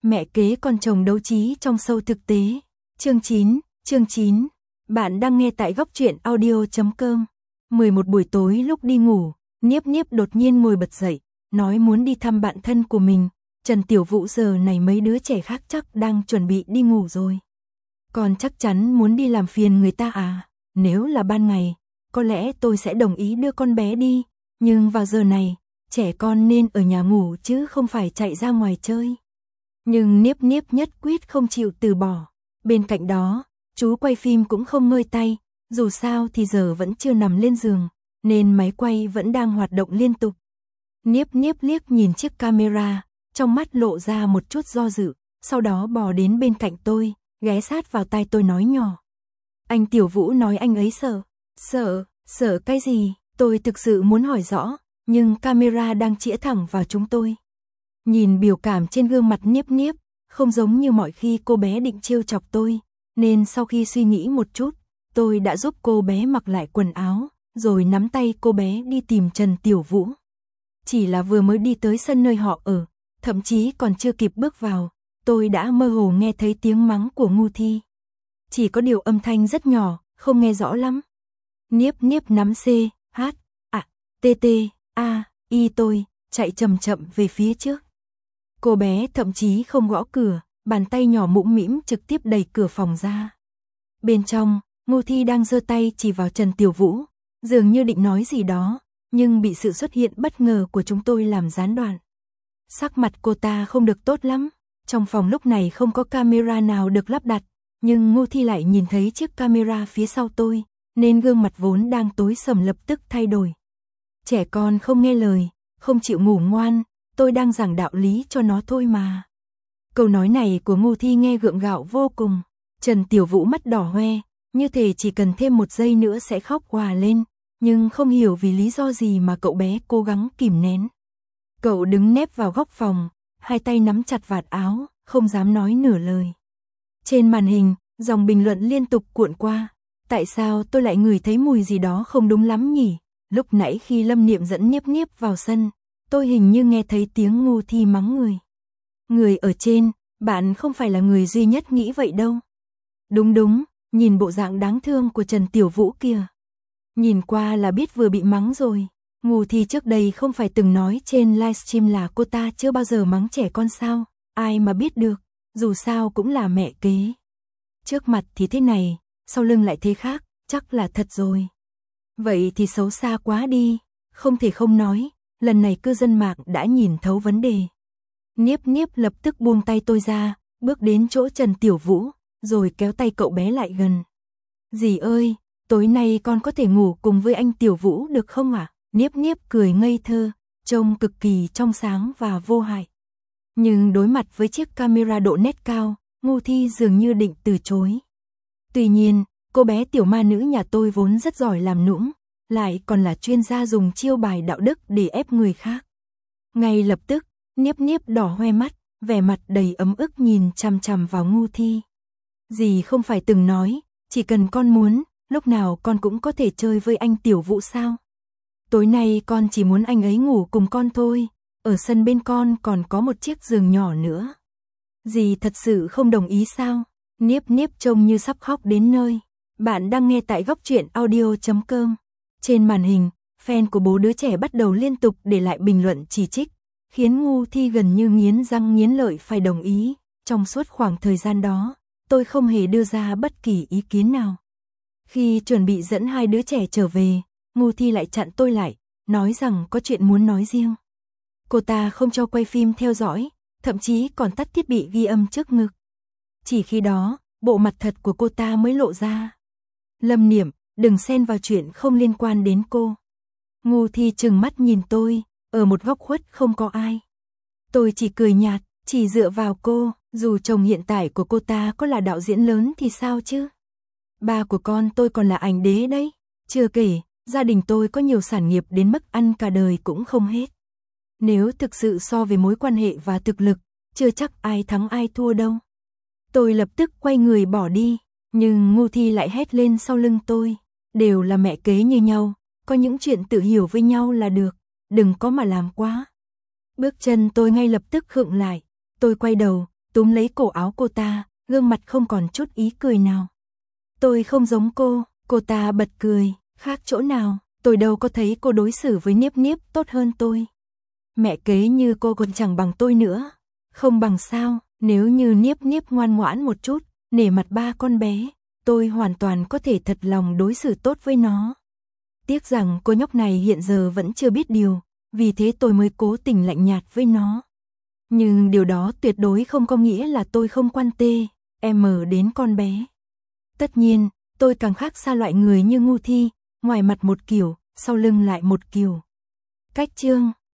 Mẹ kế con chồng đấu trí trong show thực tế. Chương 9. Bạn đang nghe tại góc truyện audio.com. 11 buổi tối lúc đi ngủ, Niếp Niếp đột nhiên ngồi bật dậy, nói muốn đi thăm bạn thân của mình. Trần Tiểu Vũ giờ này mấy đứa trẻ khác chắc đang chuẩn bị đi ngủ rồi. Con chắc chắn muốn đi làm phiền người ta à? Nếu là ban ngày, có lẽ tôi sẽ đồng ý đưa con bé đi, nhưng vào giờ này, trẻ con nên ở nhà ngủ chứ không phải chạy ra ngoài chơi. Nhưng Niếp Niếp nhất quyết không chịu từ bỏ. Bên cạnh đó, chú quay phim cũng không ngơi tay, dù sao thì giờ vẫn chưa nằm lên giường, nên máy quay vẫn đang hoạt động liên tục. Niếp Niếp liếc nhìn chiếc camera, trong mắt lộ ra một chút do dự, sau đó bò đến bên cạnh tôi, ghé sát vào tai tôi nói nhỏ. Anh Tiểu Vũ nói anh ấy sợ. Sợ cái gì? Tôi thực sự muốn hỏi rõ, nhưng camera đang chĩa thẳng vào chúng tôi. Nhìn biểu cảm trên gương mặt Niếp Niếp, không giống như mọi khi cô bé định trêu chọc tôi, nên sau khi suy nghĩ một chút, tôi đã giúp cô bé mặc lại quần áo, rồi nắm tay cô bé đi tìm Trần Tiểu Vũ. Chỉ là vừa mới đi tới sân nơi họ ở, thậm chí còn chưa kịp bước vào, tôi đã mơ hồ nghe thấy tiếng mắng của Ngu Thi. Chỉ có điều âm thanh rất nhỏ, không nghe rõ lắm. Niếp Niếp nắm C, H, A, T, T, A, I tôi, chạy chậm chậm về phía trước. Cô bé thậm chí không gõ cửa, bàn tay nhỏ mũm mĩm trực tiếp đẩy cửa phòng ra. Bên trong, Ngu Thi đang giơ tay chỉ vào Trần Tiểu Vũ, dường như định nói gì đó, nhưng bị sự xuất hiện bất ngờ của chúng tôi làm gián đoạn. Sắc mặt cô ta không được tốt lắm, trong phòng lúc này không có camera nào được lắp đặt, nhưng Ngu Thi lại nhìn thấy chiếc camera phía sau tôi, nên gương mặt vốn đang tối sầm lập tức thay đổi. Trẻ con không nghe lời, không chịu ngủ ngoan, tôi đang giảng đạo lý cho nó thôi mà. Câu nói này của Ngu Thi nghe gượng gạo vô cùng. Trần Tiểu Vũ mắt đỏ hoe, như thể chỉ cần thêm một giây nữa sẽ khóc òa lên, nhưng không hiểu vì lý do gì mà cậu bé cố gắng kìm nén. Cậu đứng nép vào góc phòng, hai tay nắm chặt vạt áo, không dám nói nửa lời. Trên màn hình, dòng bình luận liên tục cuộn qua. Tại sao tôi lại ngửi thấy mùi gì đó không đúng lắm nhỉ? Lúc nãy khi Lâm Niệm dẫn Niếp Niếp vào sân, tôi hình như nghe thấy tiếng Ngu Thi mắng người. Người ở trên, bạn không phải là người duy nhất nghĩ vậy đâu. Đúng, nhìn bộ dạng đáng thương của Trần Tiểu Vũ kìa. Nhìn qua là biết vừa bị mắng rồi. Ngu Thi trước đây không phải từng nói trên livestream là cô ta chưa bao giờ mắng trẻ con sao? Ai mà biết được, dù sao cũng là mẹ kế. Trước mặt thì thế này, sau lưng lại thế khác, chắc là thật rồi. Vậy thì xấu xa quá đi, không thể không nói, lần này cư dân mạng đã nhìn thấu vấn đề. Niếp Niếp lập tức buông tay tôi ra, bước đến chỗ Trần Tiểu Vũ, rồi kéo tay cậu bé lại gần. Dì ơi, tối nay con có thể ngủ cùng với anh Tiểu Vũ được không ạ? Niếp Niếp cười ngây thơ, trông cực kỳ trong sáng và vô hại. Nhưng đối mặt với chiếc camera độ nét cao, Ngu Thi dường như định từ chối. Tuy nhiên, cô bé tiểu ma nữ nhà tôi vốn rất giỏi làm nũng, lại còn là chuyên gia dùng chiêu bài đạo đức để ép người khác. Ngay lập tức, Niếp Niếp đỏ hoe mắt, vẻ mặt đầy ấm ức nhìn chằm chằm vào Ngu Thi. Dì không phải từng nói, chỉ cần con muốn, lúc nào con cũng có thể chơi với anh Tiểu Vũ sao? Tối nay con chỉ muốn anh ấy ngủ cùng con thôi, ở sân bên con còn có một chiếc giường nhỏ nữa. Dì thật sự không đồng ý sao? Niếp Niếp trông như sắp khóc đến nơi. Bạn đang nghe tại góc truyện audio.com. Trên màn hình, fan của bố đứa trẻ bắt đầu liên tục để lại bình luận chỉ trích, khiến Ngu Thi gần như nghiến răng nghiến lợi phải đồng ý. Trong suốt khoảng thời gian đó, tôi không hề đưa ra bất kỳ ý kiến nào. Khi chuẩn bị dẫn hai đứa trẻ trở về, Ngu Thi lại chặn tôi lại, nói rằng có chuyện muốn nói riêng. Cô ta không cho quay phim theo dõi, thậm chí còn tắt thiết bị ghi âm trước ngực. Chỉ khi đó, bộ mặt thật của cô ta mới lộ ra. Lâm Niệm, đừng xen vào chuyện không liên quan đến cô. Ngu Thi trừng mắt nhìn tôi, ở một góc khuất không có ai. Tôi chỉ cười nhạt, chỉ dựa vào cô, dù chồng hiện tại của cô ta có là đạo diễn lớn thì sao chứ? Ba của con tôi còn là ảnh đế đấy, chưa kể, gia đình tôi có nhiều sản nghiệp đến mức ăn cả đời cũng không hết. Nếu thực sự so về mối quan hệ và thực lực, chưa chắc ai thắng ai thua đâu. Tôi lập tức quay người bỏ đi, nhưng Ngu Thi lại hét lên sau lưng tôi. Đều là mẹ kế như nhau, có những chuyện tự hiểu với nhau là được, đừng có mà làm quá. Bước chân tôi ngay lập tức khựng lại, tôi quay đầu, túm lấy cổ áo cô ta, gương mặt không còn chút ý cười nào. Tôi không giống cô ta bật cười, khác chỗ nào, tôi đâu có thấy cô đối xử với Niếp Niếp tốt hơn tôi. Mẹ kế như cô còn chẳng bằng tôi nữa. Không bằng sao, nếu như Niếp Niếp ngoan ngoãn một chút, nể mặt ba con bé, tôi hoàn toàn có thể thật lòng đối xử tốt với nó. Tiếc rằng cô nhóc này hiện giờ vẫn chưa biết điều, vì thế tôi mới cố tình lạnh nhạt với nó. Nhưng điều đó tuyệt đối không có nghĩa là tôi không quan đến con bé. Tất nhiên, tôi càng khác xa loại người như Ngu Thi, ngoài mặt một kiểu, sau lưng lại một kiểu. Cách chương